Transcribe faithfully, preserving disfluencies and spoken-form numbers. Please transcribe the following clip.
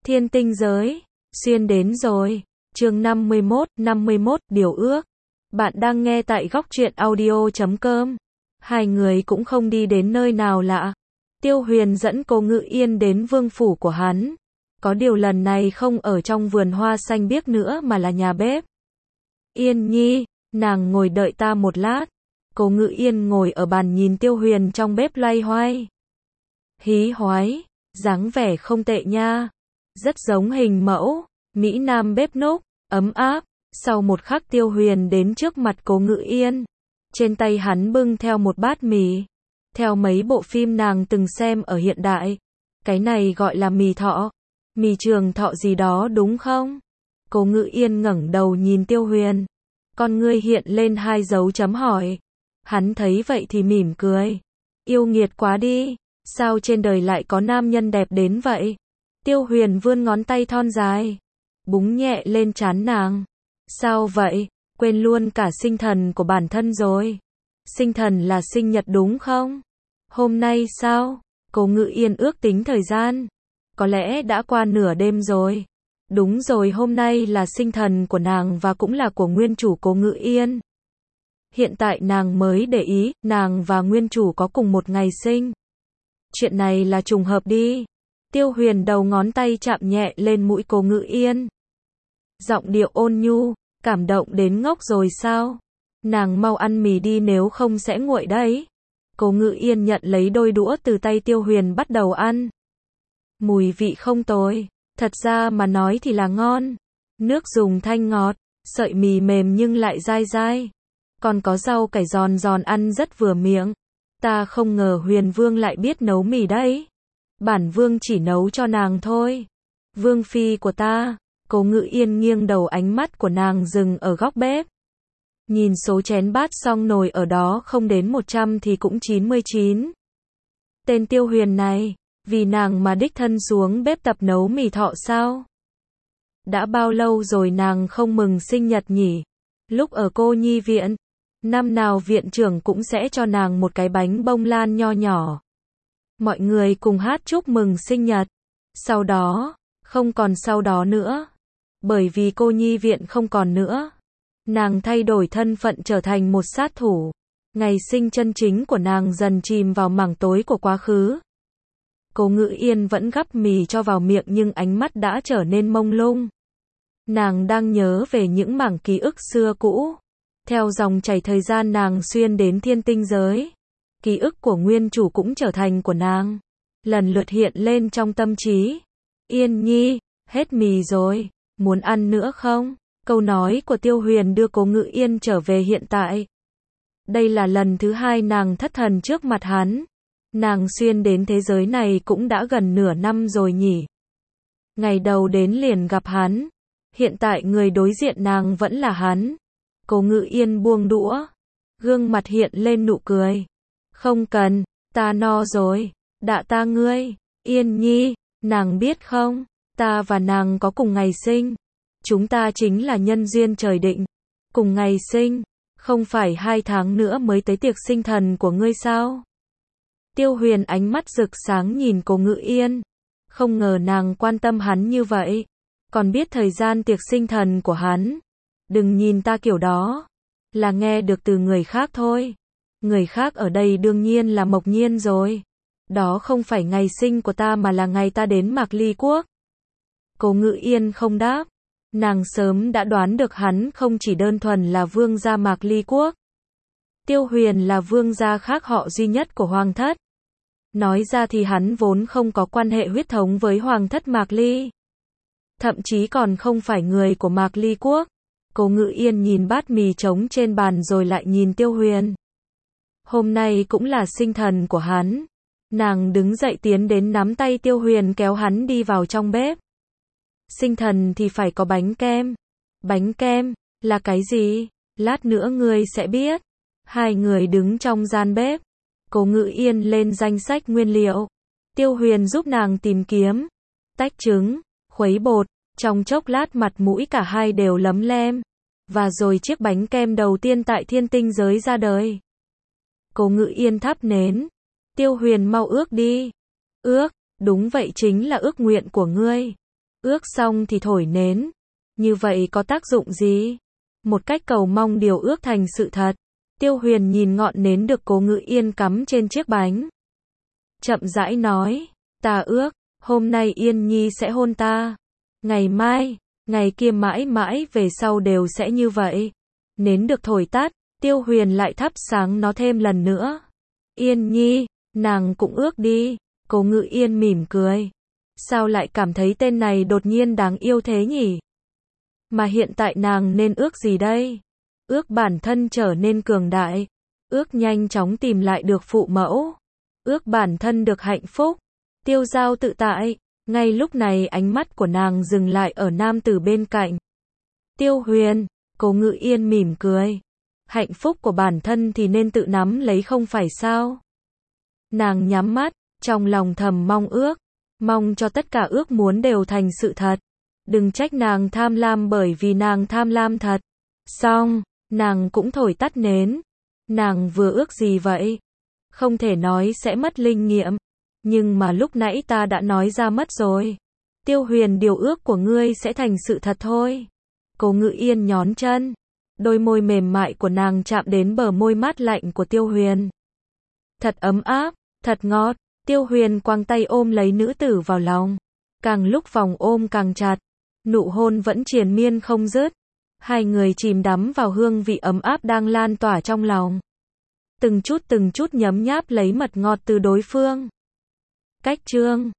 Thiên tinh giới, xuyên đến rồi. Chương năm mươi mốt, năm mươi mốt, điều ước. Bạn đang nghe tại góc truyện audio chấm com. Hai người cũng không đi đến nơi nào lạ. Tiêu Huyền dẫn Cố Ngự Yên đến vương phủ của hắn. Có điều lần này không ở trong vườn hoa xanh biếc nữa mà là nhà bếp. Yên Nhi, nàng ngồi đợi ta một lát. Cố Ngự Yên ngồi ở bàn nhìn Tiêu Huyền trong bếp loay hoay. Hí hoái, dáng vẻ không tệ nha. Rất giống hình mẫu, Mỹ Nam bếp núc, ấm áp. Sau một khắc Tiêu Huyền đến trước mặt Cố Ngự Yên. Trên tay hắn bưng theo một bát mì. Theo mấy bộ phim nàng từng xem ở hiện đại. Cái này gọi là mì thọ. Mì trường thọ gì đó đúng không? Cố Ngự Yên ngẩng đầu nhìn Tiêu Huyền. Con ngươi hiện lên hai dấu chấm hỏi. Hắn thấy vậy thì mỉm cười. Yêu nghiệt quá đi. Sao trên đời lại có nam nhân đẹp đến vậy? Tiêu Huyền vươn ngón tay thon dài. Búng nhẹ lên trán nàng. Sao vậy? Quên luôn cả sinh thần của bản thân rồi. Sinh thần là sinh nhật đúng không? Hôm nay sao? Cố Ngự Yên ước tính thời gian. Có lẽ đã qua nửa đêm rồi. Đúng rồi, hôm nay là sinh thần của nàng và cũng là của nguyên chủ Cố Ngự Yên. Hiện tại nàng mới để ý, nàng và nguyên chủ có cùng một ngày sinh. Chuyện này là trùng hợp đi. Tiêu Huyền đầu ngón tay chạm nhẹ lên mũi Cố Ngự Yên. Giọng điệu ôn nhu, cảm động đến ngốc rồi sao? Nàng mau ăn mì đi nếu không sẽ nguội đấy. Cố Ngự Yên nhận lấy đôi đũa từ tay Tiêu Huyền bắt đầu ăn. Mùi vị không tồi, thật ra mà nói thì là ngon. Nước dùng thanh ngọt, sợi mì mềm nhưng lại dai dai. Còn có rau cải giòn giòn ăn rất vừa miệng. Ta không ngờ Huyền Vương lại biết nấu mì đấy. Bản Vương chỉ nấu cho nàng thôi. Vương phi của ta. Cố Ngự Yên nghiêng đầu, ánh mắt của nàng dừng ở góc bếp. Nhìn số chén bát xong nồi ở đó không đến một trăm thì cũng chín mươi chín. Tên Tiêu Huyền này, vì nàng mà đích thân xuống bếp tập nấu mì thọ sao? Đã bao lâu rồi nàng không mừng sinh nhật nhỉ? Lúc ở cô nhi viện, năm nào viện trưởng cũng sẽ cho nàng một cái bánh bông lan nho nhỏ. Mọi người cùng hát chúc mừng sinh nhật. Sau đó, không còn sau đó nữa. Bởi vì cô nhi viện không còn nữa. Nàng thay đổi thân phận trở thành một sát thủ. Ngày sinh chân chính của nàng dần chìm vào mảng tối của quá khứ. Cố Ngự Yên vẫn gắp mì cho vào miệng nhưng ánh mắt đã trở nên mông lung. Nàng đang nhớ về những mảng ký ức xưa cũ. Theo dòng chảy thời gian nàng xuyên đến thiên tinh giới. Ký ức của nguyên chủ cũng trở thành của nàng. Lần lượt hiện lên trong tâm trí. Yên Nhi, hết mì rồi, muốn ăn nữa không? Câu nói của Tiêu Huyền đưa Cố Ngự Yên trở về hiện tại. Đây là lần thứ hai nàng thất thần trước mặt hắn. Nàng xuyên đến thế giới này cũng đã gần nửa năm rồi nhỉ. Ngày đầu đến liền gặp hắn. Hiện tại người đối diện nàng vẫn là hắn. Cố Ngự Yên buông đũa. Gương mặt hiện lên nụ cười. Không cần, ta no rồi. Đạ ta ngươi. Yên Nhi, nàng biết không? Ta và nàng có cùng ngày sinh. Chúng ta chính là nhân duyên trời định. Cùng ngày sinh. Không phải hai tháng nữa mới tới tiệc sinh thần của ngươi sao? Tiêu Huyền ánh mắt rực sáng nhìn Cố Ngự Yên. Không ngờ nàng quan tâm hắn như vậy. Còn biết thời gian tiệc sinh thần của hắn. Đừng nhìn ta kiểu đó. Là nghe được từ người khác thôi. Người khác ở đây đương nhiên là Mộc Nhiên rồi. Đó không phải ngày sinh của ta mà là ngày ta đến Mạc Ly Quốc. Cố Ngự Yên không đáp. Nàng sớm đã đoán được hắn không chỉ đơn thuần là vương gia Mạc Ly Quốc. Tiêu Huyền là vương gia khác họ duy nhất của Hoàng thất. Nói ra thì hắn vốn không có quan hệ huyết thống với Hoàng thất Mạc Ly. Thậm chí còn không phải người của Mạc Ly Quốc. Cố Ngự Yên nhìn bát mì trống trên bàn rồi lại nhìn Tiêu Huyền. Hôm nay cũng là sinh thần của hắn. Nàng đứng dậy tiến đến nắm tay Tiêu Huyền kéo hắn đi vào trong bếp. Sinh thần thì phải có bánh kem. Bánh kem, là cái gì? Lát nữa ngươi sẽ biết. Hai người đứng trong gian bếp. Cố Ngự Yên lên danh sách nguyên liệu. Tiêu Huyền giúp nàng tìm kiếm. Tách trứng, khuấy bột. Trong chốc lát mặt mũi cả hai đều lấm lem. Và rồi chiếc bánh kem đầu tiên tại thiên tinh giới ra đời. Cố Ngự Yên thắp nến. Tiêu Huyền mau ước đi. Ước, đúng vậy chính là ước nguyện của ngươi. Ước xong thì thổi nến. Như vậy có tác dụng gì? Một cách cầu mong điều ước thành sự thật. Tiêu Huyền nhìn ngọn nến được Cố Ngự Yên cắm trên chiếc bánh. Chậm rãi nói, ta ước, hôm nay Yên Nhi sẽ hôn ta. Ngày mai, ngày kia mãi mãi về sau đều sẽ như vậy. Nến được thổi tắt, Tiêu Huyền lại thắp sáng nó thêm lần nữa. Yên Nhi, nàng cũng ước đi. Cố Ngự Yên mỉm cười. Sao lại cảm thấy tên này đột nhiên đáng yêu thế nhỉ? Mà hiện tại nàng nên ước gì đây? Ước bản thân trở nên cường đại. Ước nhanh chóng tìm lại được phụ mẫu. Ước bản thân được hạnh phúc. Tiêu Giao tự tại. Ngay lúc này ánh mắt của nàng dừng lại ở nam tử bên cạnh. Tiêu Huyền, Cố Ngự Yên mỉm cười. Hạnh phúc của bản thân thì nên tự nắm lấy không phải sao? Nàng nhắm mắt, trong lòng thầm mong ước. Mong cho tất cả ước muốn đều thành sự thật. Đừng trách nàng tham lam bởi vì nàng tham lam thật. Xong, nàng cũng thổi tắt nến. Nàng vừa ước gì vậy? Không thể nói sẽ mất linh nghiệm. Nhưng mà lúc nãy ta đã nói ra mất rồi. Tiêu Huyền, điều ước của ngươi sẽ thành sự thật thôi. Cố Ngự Yên nhón chân. Đôi môi mềm mại của nàng chạm đến bờ môi mát lạnh của Tiêu Huyền. Thật ấm áp, thật ngọt. Tiêu Huyền quàng tay ôm lấy nữ tử vào lòng. Càng lúc vòng ôm càng chặt. Nụ hôn vẫn triền miên không dứt. Hai người chìm đắm vào hương vị ấm áp đang lan tỏa trong lòng. Từng chút từng chút nhấm nháp lấy mật ngọt từ đối phương. Cách chương